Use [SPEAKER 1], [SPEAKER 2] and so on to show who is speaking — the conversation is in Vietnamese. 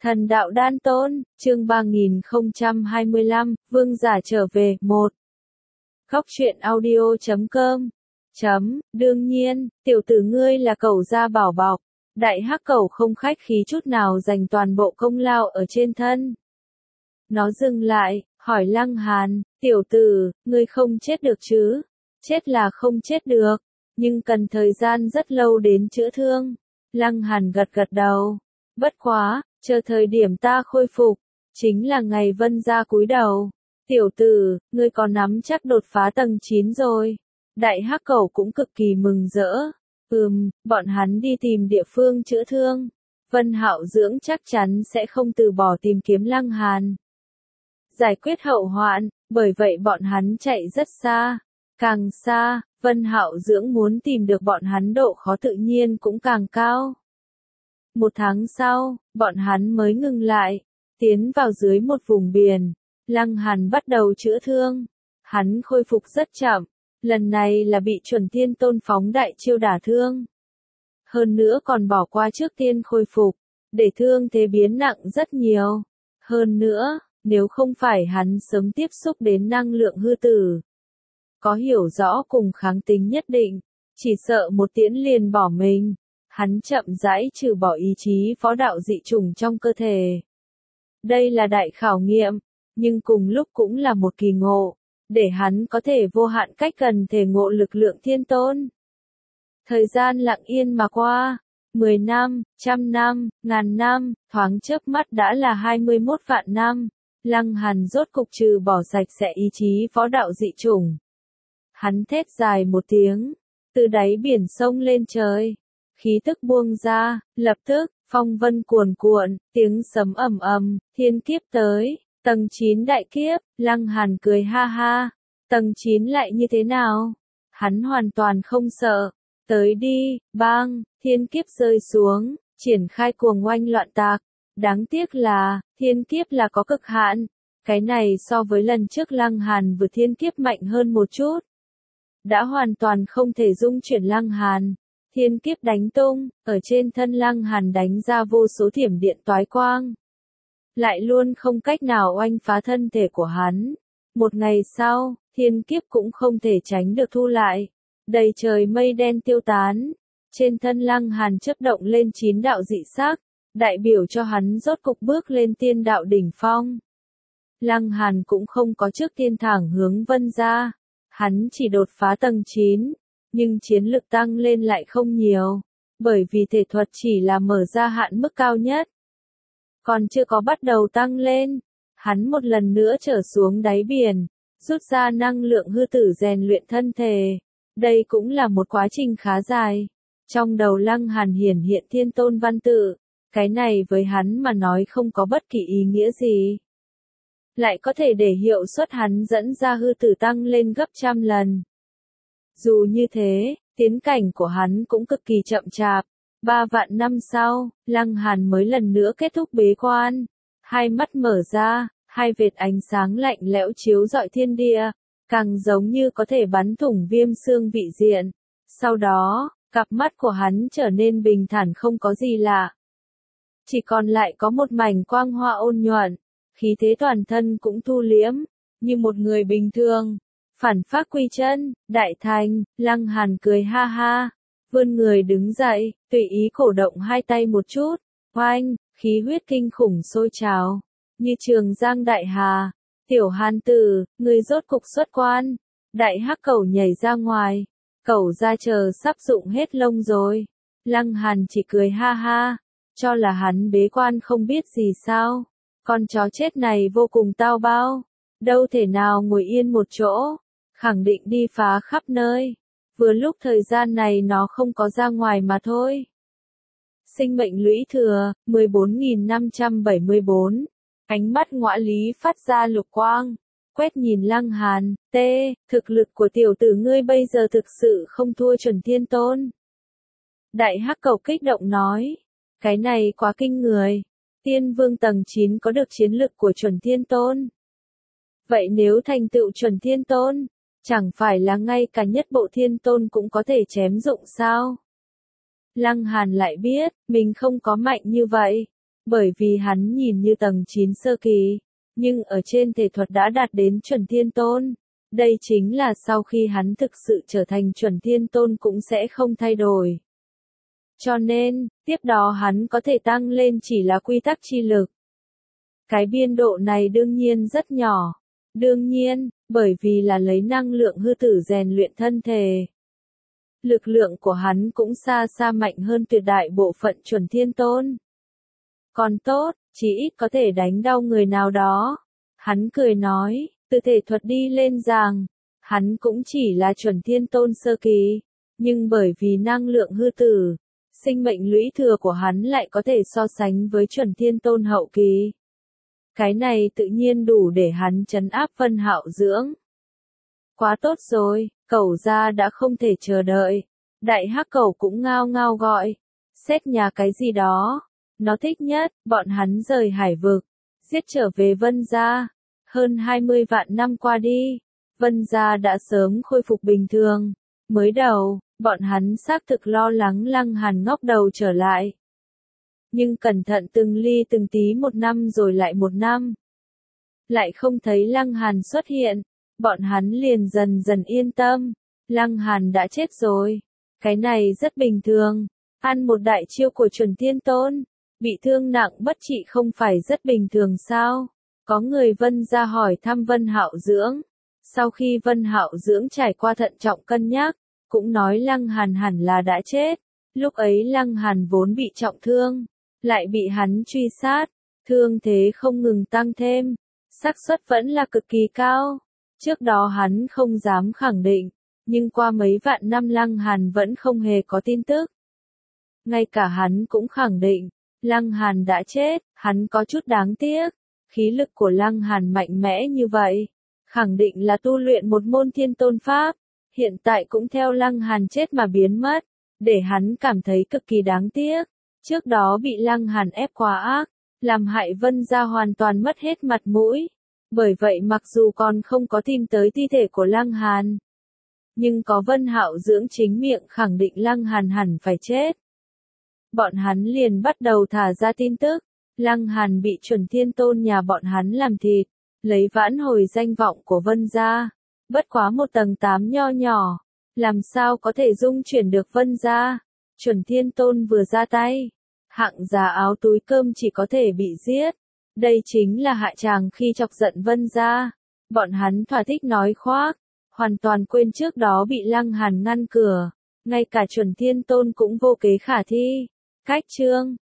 [SPEAKER 1] Thần đạo đan tôn, chương 3025, vương giả trở về, 1. Góc truyện audio.com. Đương nhiên, tiểu tử ngươi là cẩu gia bảo bọc. Đại hắc cẩu không khách khí chút nào dành toàn bộ công lao ở trên thân. Nó dừng lại, hỏi Lăng Hàn, tiểu tử, ngươi không chết được chứ? Chết là không chết được, nhưng cần thời gian rất lâu đến chữa thương. Lăng Hàn gật gật đầu. Bất quá, chờ thời điểm ta khôi phục, chính là ngày Vân gia cúi đầu. Tiểu tử, ngươi có nắm chắc đột phá tầng 9 rồi. Đại hắc cẩu cũng cực kỳ mừng rỡ. Bọn hắn đi tìm địa phương chữa thương. Vân Hạo Dưỡng chắc chắn sẽ không từ bỏ tìm kiếm Lăng Hàn. Giải quyết hậu hoạn, bởi vậy bọn hắn chạy rất xa. Càng xa, Vân Hạo Dưỡng muốn tìm được bọn hắn độ khó tự nhiên cũng càng cao. 1 tháng sau, bọn hắn mới ngừng lại, tiến vào dưới một vùng biển. Lăng Hàn bắt đầu chữa thương. Hắn khôi phục rất chậm, lần này là bị Chuẩn Thiên Tôn phóng đại chiêu đả thương. Hơn nữa còn bỏ qua trước tiên khôi phục, để thương thế biến nặng rất nhiều. Hơn nữa, nếu không phải hắn sớm tiếp xúc đến năng lượng hư tử, có hiểu rõ cùng kháng tính nhất định, chỉ sợ một tiễn liền bỏ mình. Hắn chậm rãi trừ bỏ ý chí phó đạo dị chủng trong cơ thể. Đây là đại khảo nghiệm, nhưng cùng lúc cũng là một kỳ ngộ, để hắn có thể vô hạn cách gần thể ngộ lực lượng thiên tôn. Thời gian lặng yên mà qua, 10 năm, 100 năm, ngàn năm, thoáng chớp mắt đã là 21 vạn năm. Lăng Hàn rốt cục trừ bỏ sạch sẽ ý chí phó đạo dị chủng. Hắn thét dài một tiếng, từ đáy biển sông lên trời. Khí tức buông ra, lập tức, phong vân cuồn cuộn, tiếng sấm ầm ầm, thiên kiếp tới, tầng 9 đại kiếp. Lăng Hàn cười ha ha, tầng 9 lại như thế nào? Hắn hoàn toàn không sợ, tới đi, bang, thiên kiếp rơi xuống, triển khai cuồng oanh loạn tạc. Đáng tiếc là, thiên kiếp là có cực hạn, cái này so với lần trước Lăng Hàn vượt thiên kiếp mạnh hơn một chút. Đã hoàn toàn không thể dung chuyển Lăng Hàn. Thiên kiếp đánh tung, ở trên thân Lăng Hàn đánh ra vô số thiểm điện toái quang. Lại luôn không cách nào oanh phá thân thể của hắn. Một ngày sau, thiên kiếp cũng không thể tránh được thu lại. Đầy trời mây đen tiêu tán. Trên thân Lăng Hàn chớp động lên 9 đạo dị sắc, đại biểu cho hắn rốt cục bước lên tiên đạo đỉnh phong. Lăng Hàn cũng không có trước tiên thẳng hướng Vân gia. Hắn chỉ đột phá tầng 9. Nhưng chiến lực tăng lên lại không nhiều, bởi vì thể thuật chỉ là mở ra hạn mức cao nhất. Còn chưa có bắt đầu tăng lên, hắn một lần nữa trở xuống đáy biển, rút ra năng lượng hư tử rèn luyện thân thể. Đây cũng là một quá trình khá dài. Trong đầu Lăng Hàn hiển hiện thiên tôn văn tự, cái này với hắn mà nói không có bất kỳ ý nghĩa gì. Lại có thể để hiệu suất hắn dẫn ra hư tử tăng lên gấp 100 lần. Dù như thế, tiến cảnh của hắn cũng cực kỳ chậm chạp. 3 vạn năm sau, Lăng Hàn mới lần nữa kết thúc bế quan. Hai mắt mở ra, hai vệt ánh sáng lạnh lẽo chiếu rọi thiên địa, càng giống như có thể bắn thủng viêm xương vị diện. Sau đó, cặp mắt của hắn trở nên bình thản không có gì lạ. Chỉ còn lại có một mảnh quang hoa ôn nhuận, khí thế toàn thân cũng thu liễm, như một người bình thường. Phản phác quy chân, đại thành. Lăng Hàn cười ha ha, vươn người đứng dậy, tùy ý cổ động hai tay một chút, oanh, khí huyết kinh khủng sôi trào, như trường giang đại hà. Tiểu Hàn tử, người rốt cục xuất quan. Đại hắc cẩu nhảy ra ngoài, cẩu ra chờ sắp rụng hết lông rồi. Lăng Hàn chỉ cười ha ha, cho là hắn bế quan không biết gì sao. Con chó chết này vô cùng tao bao, đâu thể nào ngồi yên một chỗ. Khẳng định đi phá khắp nơi. Vừa lúc thời gian này nó không có ra ngoài mà thôi. Sinh mệnh lũy thừa, 14.574. Ánh mắt Ngõa Lý phát ra lục quang. Quét nhìn Lăng Hàn, thực lực của tiểu tử ngươi bây giờ thực sự không thua Chuẩn Thiên Tôn. Đại hắc cẩu kích động nói. Cái này quá kinh người. Tiên vương tầng 9 có được chiến lực của Chuẩn Thiên Tôn. Vậy nếu thành tựu Chuẩn Thiên Tôn, chẳng phải là ngay cả nhất bộ thiên tôn cũng có thể chém dụng sao? Lăng Hàn lại biết, mình không có mạnh như vậy. bởi vì hắn nhìn như tầng 9 sơ kỳ, nhưng ở trên thể thuật đã đạt đến chuẩn thiên tôn. Đây chính là sau khi hắn thực sự trở thành chuẩn thiên tôn cũng sẽ không thay đổi. Cho nên, tiếp đó hắn có thể tăng lên chỉ là quy tắc chi lực. Cái biên độ này đương nhiên rất nhỏ. Đương nhiên, bởi vì là lấy năng lượng hư tử rèn luyện thân thể. Lực lượng của hắn cũng xa xa mạnh hơn tuyệt đại bộ phận chuẩn thiên tôn. Còn tốt, chỉ ít có thể đánh đau người nào đó. Hắn cười nói, từ thể thuật đi lên giảng, hắn cũng chỉ là chuẩn thiên tôn sơ kỳ, nhưng bởi vì năng lượng hư tử, sinh mệnh lũy thừa của hắn lại có thể so sánh với chuẩn thiên tôn hậu kỳ. Cái này tự nhiên đủ để hắn trấn áp Vân Hạo Dưỡng. Quá tốt rồi, Cẩu gia đã không thể chờ đợi. Đại hắc cẩu cũng ngao ngao gọi. Xét nhà cái gì đó. Nó thích nhất, bọn hắn rời hải vực. Giết trở về Vân gia. Hơn 20 vạn năm qua đi. Vân gia đã sớm khôi phục bình thường. Mới đầu, bọn hắn xác thực lo lắng Lăng Hàn ngóc đầu trở lại. Nhưng cẩn thận từng ly từng tí một năm rồi lại một năm. Lại không thấy Lăng Hàn xuất hiện. Bọn hắn liền dần dần yên tâm. Lăng Hàn đã chết rồi. Cái này rất bình thường. Ăn một đại chiêu của chuẩn thiên tôn. Bị thương nặng bất trị không phải rất bình thường sao? Có người Vân gia hỏi thăm Vân Hạo Dưỡng. Sau khi Vân Hạo Dưỡng trải qua thận trọng cân nhắc, cũng nói Lăng Hàn hẳn là đã chết. Lúc ấy Lăng Hàn vốn bị trọng thương, lại bị hắn truy sát, thương thế không ngừng tăng thêm, xác suất vẫn là cực kỳ cao. Trước đó hắn không dám khẳng định, nhưng qua mấy vạn năm Lăng Hàn vẫn không hề có tin tức. Ngay cả hắn cũng khẳng định, Lăng Hàn đã chết, hắn có chút đáng tiếc. Khí lực của Lăng Hàn mạnh mẽ như vậy, khẳng định là tu luyện một môn thiên tôn pháp, hiện tại cũng theo Lăng Hàn chết mà biến mất, để hắn cảm thấy cực kỳ đáng tiếc. Trước đó bị Lăng Hàn ép quá ác, làm hại Vân gia hoàn toàn mất hết mặt mũi. Bởi vậy mặc dù còn không có tìm tới thi thể của Lăng Hàn, nhưng có Vân Hạo Dưỡng chính miệng khẳng định Lăng Hàn hẳn phải chết. Bọn hắn liền bắt đầu thả ra tin tức, Lăng Hàn bị chuẩn thiên tôn nhà bọn hắn làm thịt, lấy vãn hồi danh vọng của Vân gia. Bất quá một tầng 8 nho nhỏ, làm sao có thể dung chuyển được Vân gia. Chuẩn thiên tôn vừa ra tay, hạng giá áo túi cơm chỉ có thể bị giết. Đây chính là hạ tràng khi chọc giận Vân gia. Bọn hắn thỏa thích nói khoác, hoàn toàn quên trước đó bị Lăng Hàn ngăn cửa. Ngay cả chuẩn thiên tôn cũng vô kế khả thi. Cách chương